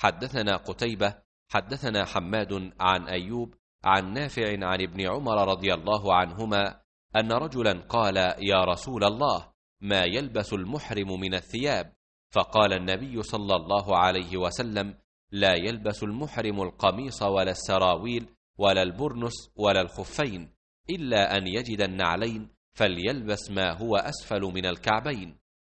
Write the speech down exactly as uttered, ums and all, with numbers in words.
حدثنا قتيبة حدثنا حماد عن أيوب عن نافع عن ابن عمر رضي الله عنهما أن رجلا قال: يا رسول الله، ما يلبس المحرم من الثياب؟ فقال النبي صلى الله عليه وسلم: لا يلبس المحرم القميص ولا السراويل ولا البرنس ولا الخفين، إلا أن يجد النعلين فليلبس ما هو أسفل من الكعبين.